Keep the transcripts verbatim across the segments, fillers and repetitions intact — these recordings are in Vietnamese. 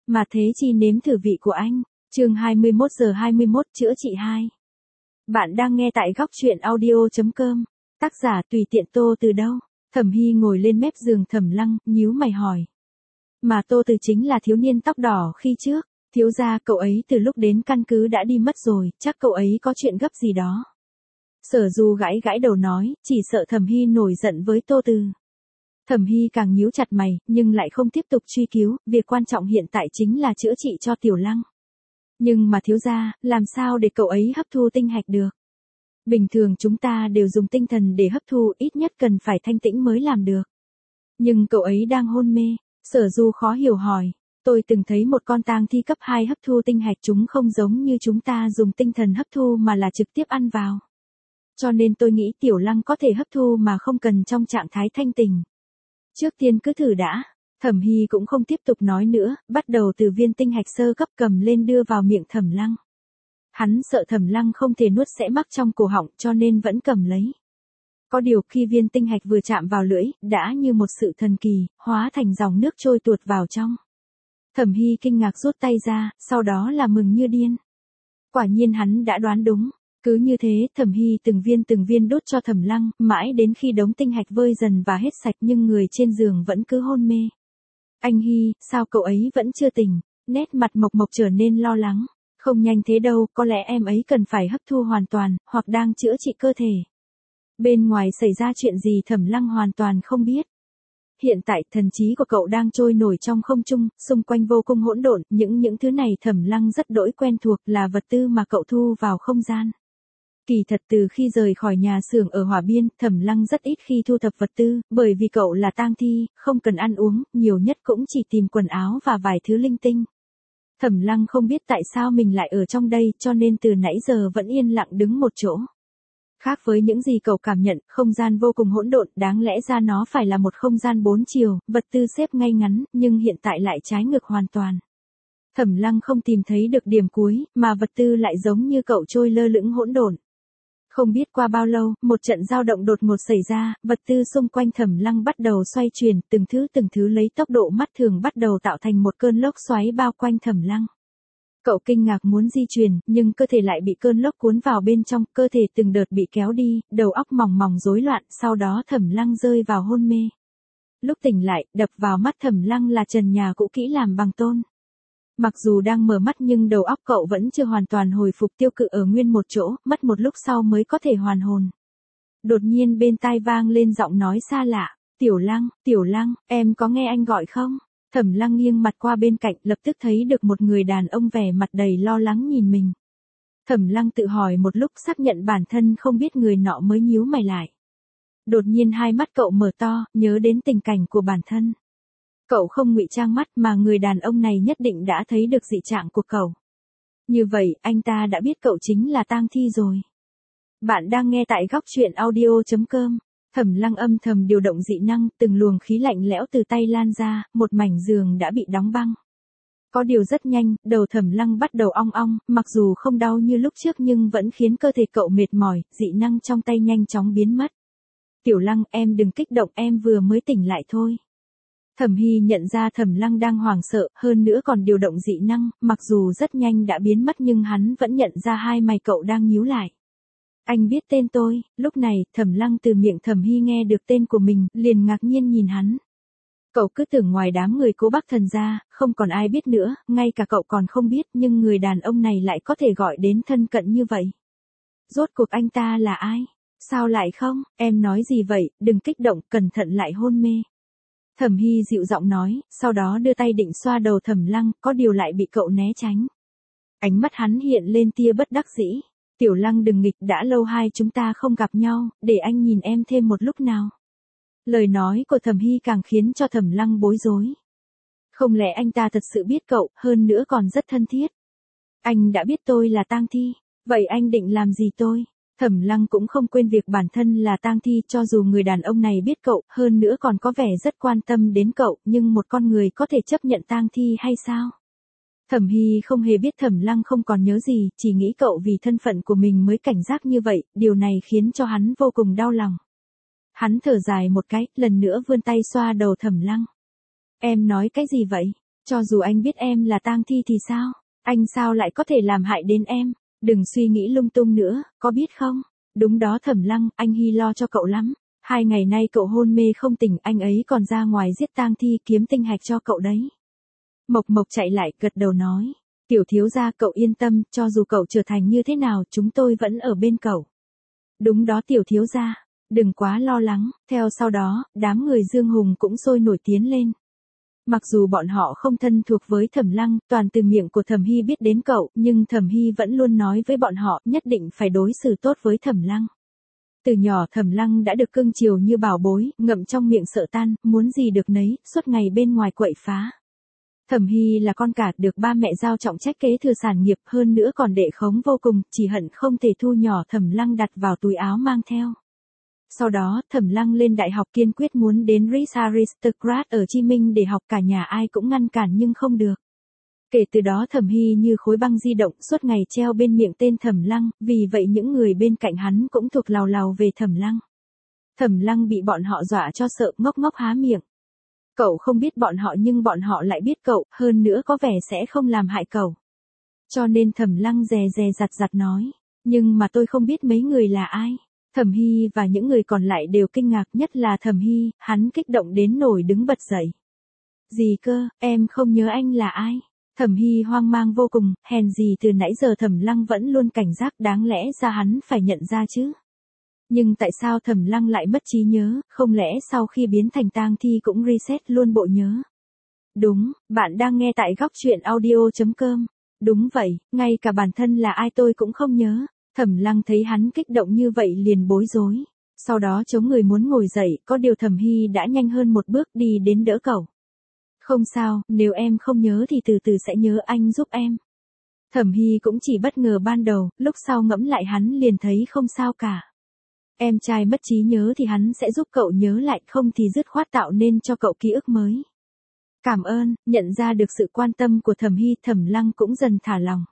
Mà thế chi nếm thử vị của anh. Chương hai mươi mốt giờ hai mươi mốt chữa trị hai. Bạn đang nghe tại góc truyện audio chấm com. Tác giả tùy tiện Tô Từ đâu. Thẩm Hy ngồi lên mép giường Thẩm Lăng, nhíu mày hỏi. Mà Tô Từ chính là thiếu niên tóc đỏ khi trước. Thiếu gia cậu ấy từ lúc đến căn cứ đã đi mất rồi, chắc cậu ấy có chuyện gấp gì đó. Sở Du gãi gãi đầu nói, chỉ sợ Thẩm Hy nổi giận với Tô Từ. Thẩm Hy càng nhíu chặt mày, nhưng lại không tiếp tục truy cứu, việc quan trọng hiện tại chính là chữa trị cho Tiểu Lăng. Nhưng mà thiếu gia, làm sao để cậu ấy hấp thu tinh hạch được? Bình thường chúng ta đều dùng tinh thần để hấp thu, ít nhất cần phải thanh tĩnh mới làm được. Nhưng cậu ấy đang hôn mê. Sở Du khó hiểu hỏi. Tôi từng thấy một con tang thi cấp hai hấp thu tinh hạch, chúng không giống như chúng ta dùng tinh thần hấp thu mà là trực tiếp ăn vào. Cho nên tôi nghĩ Tiểu Lăng có thể hấp thu mà không cần trong trạng thái thanh tỉnh. Trước tiên cứ thử đã. Thẩm Hy cũng không tiếp tục nói nữa, bắt đầu từ viên tinh hạch sơ cấp cầm lên đưa vào miệng Thẩm Lăng. Hắn sợ Thẩm Lăng không thể nuốt sẽ mắc trong cổ họng cho nên vẫn cầm lấy. Có điều khi viên tinh hạch vừa chạm vào lưỡi, đã như một sự thần kỳ, hóa thành dòng nước trôi tuột vào trong. Thẩm Hy kinh ngạc rút tay ra, sau đó là mừng như điên. Quả nhiên hắn đã đoán đúng. Cứ như thế, Thẩm Hy từng viên từng viên đốt cho Thẩm Lăng, mãi đến khi đống tinh hạch vơi dần và hết sạch nhưng người trên giường vẫn cứ hôn mê. Anh Hy, sao cậu ấy vẫn chưa tỉnh? Nét mặt Mộc Mộc trở nên lo lắng. Không nhanh thế đâu, có lẽ em ấy cần phải hấp thu hoàn toàn, hoặc đang chữa trị cơ thể. Bên ngoài xảy ra chuyện gì Thẩm Lăng hoàn toàn không biết. Hiện tại thần trí của cậu đang trôi nổi trong không trung, xung quanh vô cùng hỗn độn, những những thứ này Thẩm Lăng rất đỗi quen thuộc, là vật tư mà cậu thu vào không gian. Kỳ thật từ khi rời khỏi nhà xưởng ở Hỏa Biên, Thẩm Lăng rất ít khi thu thập vật tư, bởi vì cậu là tang thi, không cần ăn uống, nhiều nhất cũng chỉ tìm quần áo và vài thứ linh tinh. Thẩm Lăng không biết tại sao mình lại ở trong đây, cho nên từ nãy giờ vẫn yên lặng đứng một chỗ. Khác với những gì cậu cảm nhận, không gian vô cùng hỗn độn, đáng lẽ ra nó phải là một không gian bốn chiều, vật tư xếp ngay ngắn, nhưng hiện tại lại trái ngược hoàn toàn. Thẩm Lăng không tìm thấy được điểm cuối, mà vật tư lại giống như cậu trôi lơ lửng hỗn độn. Không biết qua bao lâu, một trận dao động đột ngột xảy ra, vật tư xung quanh Thẩm Lăng bắt đầu xoay chuyển, từng thứ từng thứ lấy tốc độ mắt thường bắt đầu tạo thành một cơn lốc xoáy bao quanh Thẩm Lăng. Cậu kinh ngạc muốn di chuyển, nhưng cơ thể lại bị cơn lốc cuốn vào bên trong, cơ thể từng đợt bị kéo đi, đầu óc mòng mòng rối loạn, sau đó Thẩm Lăng rơi vào hôn mê. Lúc tỉnh lại, đập vào mắt Thẩm Lăng là trần nhà cũ kỹ làm bằng tôn. Mặc dù đang mở mắt nhưng đầu óc cậu vẫn chưa hoàn toàn hồi phục, tiêu cự ở nguyên một chỗ, mất một lúc sau mới có thể hoàn hồn. Đột nhiên bên tai vang lên giọng nói xa lạ, Tiểu Lăng, Tiểu Lăng, em có nghe anh gọi không? Thẩm Lăng nghiêng mặt qua bên cạnh, lập tức thấy được một người đàn ông vẻ mặt đầy lo lắng nhìn mình. Thẩm Lăng tự hỏi một lúc, xác nhận bản thân không biết người nọ mới nhíu mày lại. Đột nhiên hai mắt cậu mở to, nhớ đến tình cảnh của bản thân. Cậu không ngụy trang mắt mà người đàn ông này nhất định đã thấy được dị trạng của cậu. Như vậy, anh ta đã biết cậu chính là tang thi rồi. Bạn đang nghe tại góc truyện audio chấm com. Thẩm Lăng âm thầm điều động dị năng, từng luồng khí lạnh lẽo từ tay lan ra, một mảnh giường đã bị đóng băng. Có điều rất nhanh, đầu Thẩm Lăng bắt đầu ong ong, mặc dù không đau như lúc trước nhưng vẫn khiến cơ thể cậu mệt mỏi, dị năng trong tay nhanh chóng biến mất. Tiểu Lăng, em đừng kích động, em vừa mới tỉnh lại thôi. Thẩm Hy nhận ra Thẩm Lăng đang hoảng sợ, hơn nữa còn điều động dị năng, mặc dù rất nhanh đã biến mất nhưng hắn vẫn nhận ra hai mày cậu đang nhíu lại. Anh biết tên tôi. Lúc này, Thẩm Lăng từ miệng Thẩm Hy nghe được tên của mình, liền ngạc nhiên nhìn hắn. Cậu cứ tưởng ngoài đám người Cố Bắc Thần ra, không còn ai biết nữa, ngay cả cậu còn không biết, nhưng người đàn ông này lại có thể gọi đến thân cận như vậy. Rốt cuộc anh ta là ai? Sao lại không? Em nói gì vậy, đừng kích động, cẩn thận lại hôn mê. Thẩm Hy dịu giọng nói, sau đó đưa tay định xoa đầu Thẩm Lăng, có điều lại bị cậu né tránh. Ánh mắt hắn hiện lên tia bất đắc dĩ. Tiểu Lăng đừng nghịch, đã lâu hai chúng ta không gặp nhau, để anh nhìn em thêm một lúc nào. Lời nói của Thẩm Hy càng khiến cho Thẩm Lăng bối rối. Không lẽ anh ta thật sự biết cậu, hơn nữa còn rất thân thiết. Anh đã biết tôi là tang thi, vậy anh định làm gì tôi? Thẩm Lăng cũng không quên việc bản thân là tang thi, cho dù người đàn ông này biết cậu, hơn nữa còn có vẻ rất quan tâm đến cậu, nhưng một con người có thể chấp nhận tang thi hay sao? Thẩm Hy không hề biết Thẩm Lăng không còn nhớ gì, chỉ nghĩ cậu vì thân phận của mình mới cảnh giác như vậy, điều này khiến cho hắn vô cùng đau lòng. Hắn thở dài một cái, lần nữa vươn tay xoa đầu Thẩm Lăng. Em nói cái gì vậy? Cho dù anh biết em là tang thi thì sao? Anh sao lại có thể làm hại đến em? Đừng suy nghĩ lung tung nữa, có biết không? Đúng đó Thẩm Lăng, anh Hy lo cho cậu lắm. Hai ngày nay cậu hôn mê không tỉnh, anh ấy còn ra ngoài giết tang thi kiếm tinh hạch cho cậu đấy. Mộc Mộc chạy lại, gật đầu nói. Tiểu thiếu gia cậu yên tâm, cho dù cậu trở thành như thế nào, chúng tôi vẫn ở bên cậu. Đúng đó tiểu thiếu gia, đừng quá lo lắng. Theo sau đó, đám người Dương Hùng cũng sôi nổi tiến lên. Mặc dù bọn họ không thân thuộc với Thẩm Lăng, toàn từ miệng của Thẩm Hy biết đến cậu, nhưng Thẩm Hy vẫn luôn nói với bọn họ nhất định phải đối xử tốt với Thẩm Lăng. Từ nhỏ Thẩm Lăng đã được cưng chiều như bảo bối, ngậm trong miệng sợ tan, muốn gì được nấy, suốt ngày bên ngoài quậy phá. Thẩm Hy là con cả được ba mẹ giao trọng trách kế thừa sản nghiệp, hơn nữa còn đệ khống vô cùng, chỉ hận không thể thu nhỏ Thẩm Lăng đặt vào túi áo mang theo. Sau đó, Thẩm Lăng lên đại học kiên quyết muốn đến Ritz Aristocrat ở Chi Minh để học, cả nhà ai cũng ngăn cản nhưng không được. Kể từ đó Thẩm Hy như khối băng di động, suốt ngày treo bên miệng tên Thẩm Lăng, vì vậy những người bên cạnh hắn cũng thuộc lào lào về Thẩm Lăng. Thẩm Lăng bị bọn họ dọa cho sợ, ngốc ngốc há miệng. Cậu không biết bọn họ nhưng bọn họ lại biết cậu, hơn nữa có vẻ sẽ không làm hại cậu. Cho nên Thẩm Lăng dè dè dặt dặt nói, nhưng mà tôi không biết mấy người là ai. Thẩm Hy và những người còn lại đều kinh ngạc, nhất là Thẩm Hy, hắn kích động đến nổi đứng bật dậy. Gì cơ, em không nhớ anh là ai? Thẩm Hy hoang mang vô cùng, hèn gì từ nãy giờ Thẩm Lăng vẫn luôn cảnh giác, đáng lẽ ra hắn phải nhận ra chứ. Nhưng tại sao Thẩm Lăng lại mất trí nhớ, không lẽ sau khi biến thành tang thi cũng reset luôn bộ nhớ? Đúng, bạn đang nghe tại góc truyện audio chấm com. Đúng vậy, ngay cả bản thân là ai tôi cũng không nhớ. Thẩm Lăng thấy hắn kích động như vậy liền bối rối. Sau đó chống người muốn ngồi dậy, có điều Thẩm Hy đã nhanh hơn một bước đi đến đỡ cậu. Không sao, nếu em không nhớ thì từ từ sẽ nhớ, anh giúp em. Thẩm Hy cũng chỉ bất ngờ ban đầu, lúc sau ngẫm lại hắn liền thấy không sao cả. Em trai mất trí nhớ thì hắn sẽ giúp cậu nhớ lại, không thì dứt khoát tạo nên cho cậu ký ức mới. Cảm ơn, nhận ra được sự quan tâm của Thẩm Hy, Thẩm Lăng cũng dần thả lòng.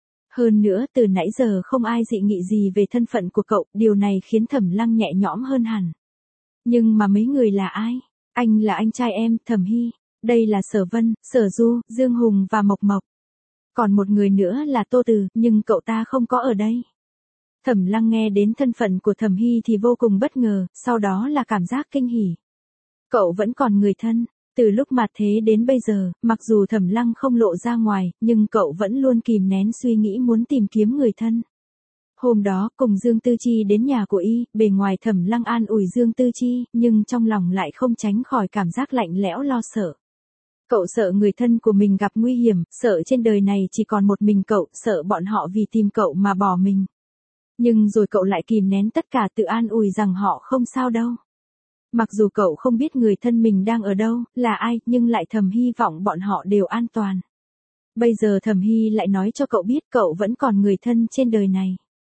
Hơn nữa từ nãy giờ không ai dị nghị gì về thân phận của cậu, điều này khiến Thẩm Lăng nhẹ nhõm hơn hẳn. Nhưng mà mấy người là ai? Anh là anh trai em, Thẩm Hy. Đây là Sở Vân, Sở Du, Dương Hùng và Mộc Mộc. Còn một người nữa là Tô Từ, nhưng cậu ta không có ở đây. Thẩm Lăng nghe đến thân phận của Thẩm Hy thì vô cùng bất ngờ, sau đó là cảm giác kinh hỉ. Cậu vẫn còn người thân. Từ lúc mà thế đến bây giờ, mặc dù Thẩm Lăng không lộ ra ngoài, nhưng cậu vẫn luôn kìm nén suy nghĩ muốn tìm kiếm người thân. Hôm đó, cùng Dương Tư Chi đến nhà của y, bề ngoài Thẩm Lăng an ủi Dương Tư Chi, nhưng trong lòng lại không tránh khỏi cảm giác lạnh lẽo lo sợ. Cậu sợ người thân của mình gặp nguy hiểm, sợ trên đời này chỉ còn một mình cậu, sợ bọn họ vì tìm cậu mà bỏ mình. Nhưng rồi cậu lại kìm nén tất cả, tự an ủi rằng họ không sao đâu. Mặc dù cậu không biết người thân mình đang ở đâu, là ai, nhưng lại thầm hy vọng bọn họ đều an toàn. Bây giờ Thẩm Hy lại nói cho cậu biết cậu vẫn còn người thân trên đời này.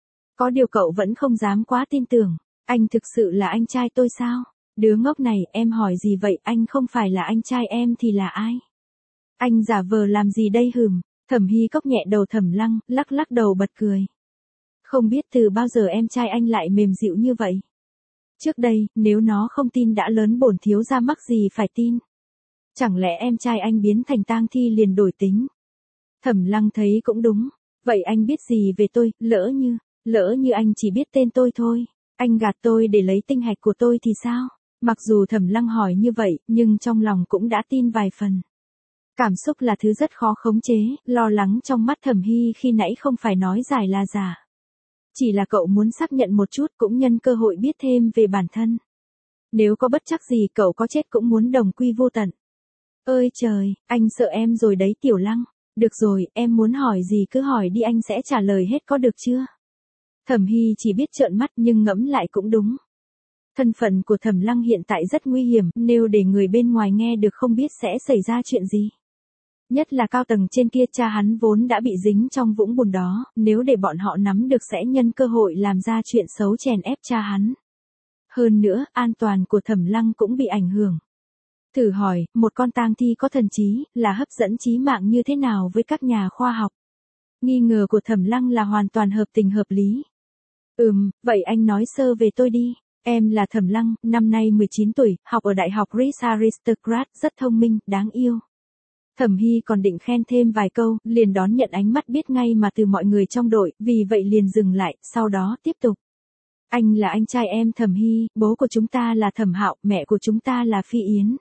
Có điều cậu vẫn không dám quá tin tưởng. Anh thực sự là anh trai tôi sao? Đứa ngốc này, em hỏi gì vậy, anh không phải là anh trai em thì là ai? Anh giả vờ làm gì đây hừm? Thẩm Hy cốc nhẹ đầu Thẩm Lăng, lắc lắc đầu bật cười. Không biết từ bao giờ em trai anh lại mềm dịu như vậy? Trước đây, nếu nó không tin đã lớn bổn thiếu gia mắc gì phải tin. Chẳng lẽ em trai anh biến thành tang thi liền đổi tính? Thẩm Lăng thấy cũng đúng. Vậy anh biết gì về tôi, lỡ như, lỡ như anh chỉ biết tên tôi thôi. Anh gạt tôi để lấy tinh hạch của tôi thì sao? Mặc dù Thẩm Lăng hỏi như vậy, nhưng trong lòng cũng đã tin vài phần. Cảm xúc là thứ rất khó khống chế, lo lắng trong mắt Thẩm Hy khi nãy không phải nói giải là giả. Chỉ là cậu muốn xác nhận một chút, cũng nhân cơ hội biết thêm về bản thân. Nếu có bất trắc gì cậu có chết cũng muốn đồng quy vô tận. Ơi trời, anh sợ em rồi đấy Tiểu Lăng. Được rồi, em muốn hỏi gì cứ hỏi đi, anh sẽ trả lời hết có được chưa? Thẩm Hy chỉ biết trợn mắt nhưng ngẫm lại cũng đúng. Thân phận của Thẩm Lăng hiện tại rất nguy hiểm, nếu để người bên ngoài nghe được không biết sẽ xảy ra chuyện gì. Nhất là cao tầng trên kia, cha hắn vốn đã bị dính trong vũng bùn đó, nếu để bọn họ nắm được sẽ nhân cơ hội làm ra chuyện xấu chèn ép cha hắn. Hơn nữa, an toàn của Thẩm Lăng cũng bị ảnh hưởng. Thử hỏi, một con tang thi có thần trí, là hấp dẫn trí mạng như thế nào với các nhà khoa học? Nghi ngờ của Thẩm Lăng là hoàn toàn hợp tình hợp lý. Ừm, vậy anh nói sơ về tôi đi. Em là Thẩm Lăng, năm nay mười chín tuổi, học ở Đại học Ritz Aristocrat, rất thông minh, đáng yêu. Thẩm Hy còn định khen thêm vài câu, liền đón nhận ánh mắt biết ngay mà từ mọi người trong đội, vì vậy liền dừng lại, sau đó tiếp tục. Anh là anh trai em Thẩm Hy, bố của chúng ta là Thẩm Hạo, mẹ của chúng ta là Phi Yến.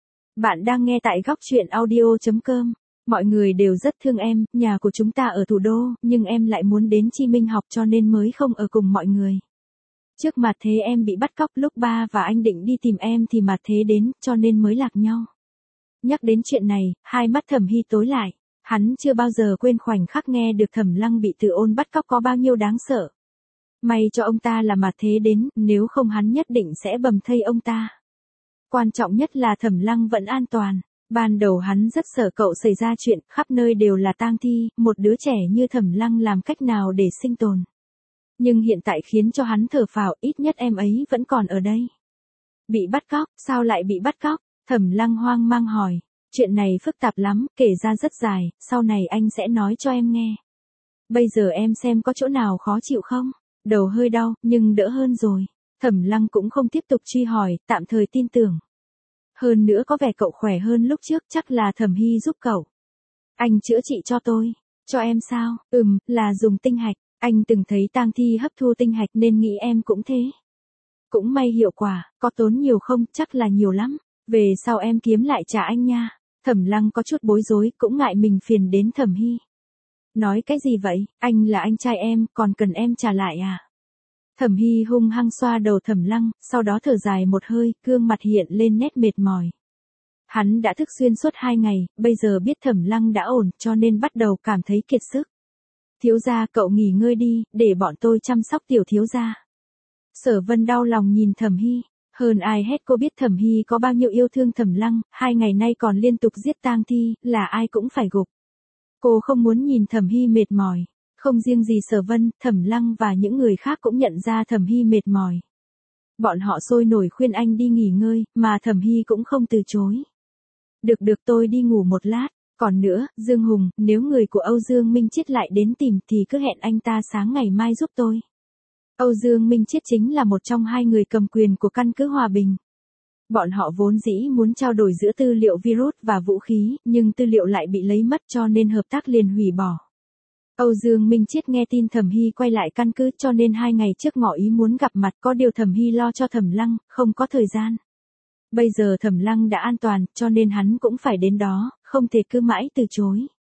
Bạn đang nghe tại góc truyện audio.com. Mọi người đều rất thương em, nhà của chúng ta ở thủ đô, nhưng em lại muốn đến Chi Minh học cho nên mới không ở cùng mọi người. Trước mặt thế em bị bắt cóc, lúc ba và anh định đi tìm em thì mặt thế đến, cho nên mới lạc nhau. Nhắc đến chuyện này, hai mắt Thẩm Hy tối lại. Hắn chưa bao giờ quên khoảnh khắc nghe được Thẩm Lăng bị Từ Ôn bắt cóc có bao nhiêu đáng sợ. May cho ông ta là mặt thế đến, nếu không hắn nhất định sẽ bầm thây ông ta. Quan trọng nhất là Thẩm Lăng vẫn an toàn. Ban đầu hắn rất sợ cậu xảy ra chuyện, khắp nơi đều là tang thi, một đứa trẻ như Thẩm Lăng làm cách nào để sinh tồn. Nhưng hiện tại khiến cho hắn thở phào, ít nhất em ấy vẫn còn ở đây. Bị bắt cóc, sao lại bị bắt cóc? Thẩm Lăng hoang mang hỏi. Chuyện này phức tạp lắm, kể ra rất dài, sau này anh sẽ nói cho em nghe. Bây giờ em xem có chỗ nào khó chịu không? Đầu hơi đau, nhưng đỡ hơn rồi. Thẩm Lăng cũng không tiếp tục truy hỏi, tạm thời tin tưởng. Hơn nữa có vẻ cậu khỏe hơn lúc trước, chắc là Thẩm Hy giúp cậu. Anh chữa trị cho tôi. Cho em sao? Ừm, là dùng tinh hạch. Anh từng thấy tang thi hấp thu tinh hạch nên nghĩ em cũng thế. Cũng may hiệu quả, có tốn nhiều không? Chắc là nhiều lắm. Về sau em kiếm lại trả anh nha. Thẩm Lăng có chút bối rối, cũng ngại mình phiền đến Thẩm Hy. Nói cái gì vậy? Anh là anh trai em, còn cần em trả lại à? Thẩm Hy hung hăng xoa đầu Thẩm Lăng, sau đó thở dài một hơi, gương mặt hiện lên nét mệt mỏi. Hắn đã thức xuyên suốt hai ngày, bây giờ biết Thẩm Lăng đã ổn, cho nên bắt đầu cảm thấy kiệt sức. Thiếu gia, cậu nghỉ ngơi đi, để bọn tôi chăm sóc tiểu thiếu gia. Sở Vân đau lòng nhìn Thẩm Hy. Hơn ai hết cô biết Thẩm Hy có bao nhiêu yêu thương Thẩm Lăng, hai ngày nay còn liên tục giết tang thi, là ai cũng phải gục. Cô không muốn nhìn Thẩm Hy mệt mỏi. Không riêng gì Sở Vân, Thẩm Lăng và những người khác cũng nhận ra Thẩm Hy mệt mỏi. Bọn họ sôi nổi khuyên anh đi nghỉ ngơi, mà Thẩm Hy cũng không từ chối. Được được, tôi đi ngủ một lát. Còn nữa, Dương Hùng, nếu người của Âu Dương Minh Chiết lại đến tìm thì cứ hẹn anh ta sáng ngày mai giúp tôi. Âu Dương Minh Chiết chính là một trong hai người cầm quyền của căn cứ Hòa Bình. Bọn họ vốn dĩ muốn trao đổi giữa tư liệu virus và vũ khí, nhưng tư liệu lại bị lấy mất cho nên hợp tác liền hủy bỏ. Âu Dương Minh Chiết nghe tin Thẩm Hy quay lại căn cứ cho nên hai ngày trước ngỏ ý muốn gặp mặt, có điều Thẩm Hy lo cho Thẩm Lăng, không có thời gian. Bây giờ Thẩm Lăng đã an toàn, cho nên hắn cũng phải đến đó, không thể cứ mãi từ chối.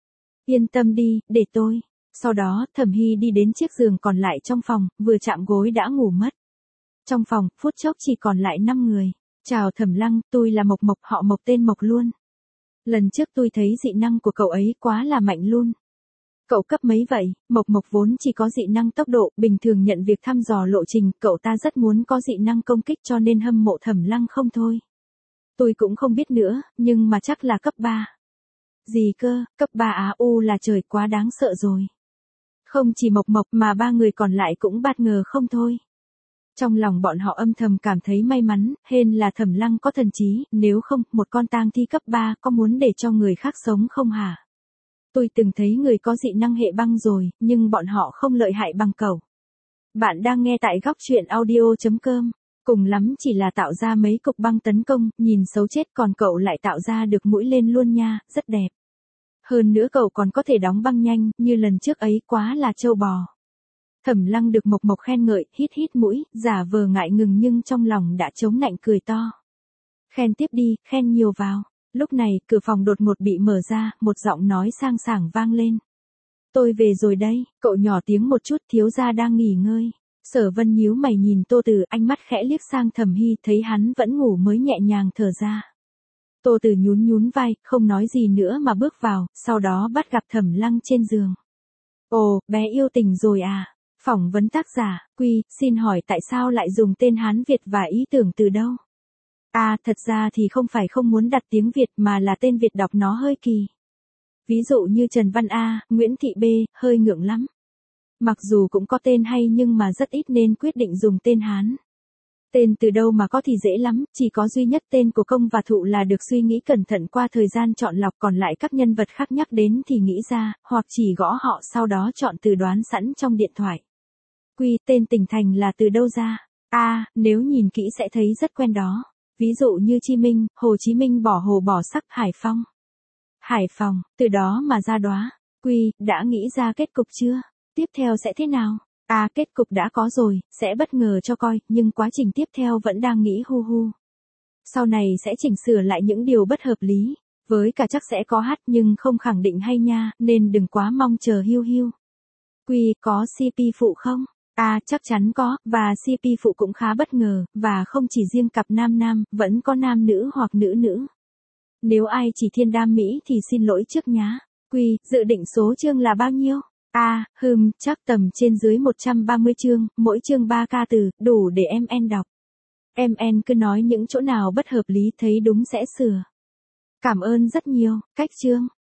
Yên tâm đi, để tôi. Sau đó, Thẩm Hy đi đến chiếc giường còn lại trong phòng, vừa chạm gối đã ngủ mất. Trong phòng, phút chốc chỉ còn lại năm người. Chào Thẩm Lăng, tôi là Mộc Mộc, họ Mộc tên Mộc luôn. Lần trước tôi thấy dị năng của cậu ấy quá là mạnh luôn. Cậu cấp mấy vậy? Mộc Mộc vốn chỉ có dị năng tốc độ, bình thường nhận việc thăm dò lộ trình, cậu ta rất muốn có dị năng công kích cho nên hâm mộ Thẩm Lăng không thôi. Tôi cũng không biết nữa, nhưng mà chắc là cấp ba. Gì cơ, cấp ba á u là trời, quá đáng sợ rồi. Không chỉ Mộc Mộc mà ba người còn lại cũng bất ngờ không thôi. Trong lòng bọn họ âm thầm cảm thấy may mắn, hên là Thẩm Lăng có thần trí, nếu không, một con tang thi cấp ba có muốn để cho người khác sống không hả? Tôi từng thấy người có dị năng hệ băng rồi, nhưng bọn họ không lợi hại bằng cậu. Bạn đang nghe tại góc truyện audio.com. Cùng lắm chỉ là tạo ra mấy cục băng tấn công, nhìn xấu chết, còn cậu lại tạo ra được mũi lên luôn nha, rất đẹp. Hơn nữa cậu còn có thể đóng băng nhanh, như lần trước ấy, quá là trâu bò. Thẩm Lăng được Mộc Mộc khen ngợi, hít hít mũi, giả vờ ngại ngừng nhưng trong lòng đã chống nạnh cười to. Khen tiếp đi, khen nhiều vào. Lúc này, cửa phòng đột ngột bị mở ra, một giọng nói sang sảng vang lên. Tôi về rồi đây, cậu nhỏ tiếng một chút, thiếu gia đang nghỉ ngơi. Sở Vân nhíu mày nhìn Tô Từ, ánh mắt khẽ liếc sang Thẩm Hy, thấy hắn vẫn ngủ mới nhẹ nhàng thở ra. Tô Từ nhún nhún vai, không nói gì nữa mà bước vào, sau đó bắt gặp Thẩm Lăng trên giường. Ồ, bé yêu tình rồi à? Phỏng vấn tác giả, Quy, xin hỏi tại sao lại dùng tên Hán Việt và ý tưởng từ đâu? À, thật ra thì không phải không muốn đặt tiếng Việt mà là tên Việt đọc nó hơi kỳ. Ví dụ như Trần Văn A, Nguyễn Thị B, hơi ngượng lắm. Mặc dù cũng có tên hay nhưng mà rất ít nên quyết định dùng tên Hán. Tên từ đâu mà có thì dễ lắm, chỉ có duy nhất tên của công và thụ là được suy nghĩ cẩn thận qua thời gian chọn lọc, còn lại các nhân vật khác nhắc đến thì nghĩ ra, hoặc chỉ gõ họ sau đó chọn từ đoán sẵn trong điện thoại. Quy, tên tỉnh thành là từ đâu ra? A, à, nếu nhìn kỹ sẽ thấy rất quen đó. Ví dụ như Chi Minh, Hồ Chí Minh bỏ hồ bỏ sắc, Hải Phong. Hải Phòng, từ đó mà ra đóa. Quy, đã nghĩ ra kết cục chưa? Tiếp theo sẽ thế nào? À, kết cục đã có rồi, sẽ bất ngờ cho coi, nhưng quá trình tiếp theo vẫn đang nghĩ hu hu. Sau này sẽ chỉnh sửa lại những điều bất hợp lý. Với cả chắc sẽ có hát nhưng không khẳng định hay nha, nên đừng quá mong chờ hiu hiu. Quy, có xê pê phụ không? À, chắc chắn có, và xê pê phụ cũng khá bất ngờ, và không chỉ riêng cặp nam nam, vẫn có nam nữ hoặc nữ nữ. Nếu ai chỉ thiên đam mỹ thì xin lỗi trước nhá. Quy, dự định số chương là bao nhiêu? À, hừm, chắc tầm trên dưới một trăm ba mươi chương, mỗi chương ba ca từ, đủ để em en đọc. Em en cứ nói những chỗ nào bất hợp lý thấy đúng sẽ sửa. Cảm ơn rất nhiều, cách chương.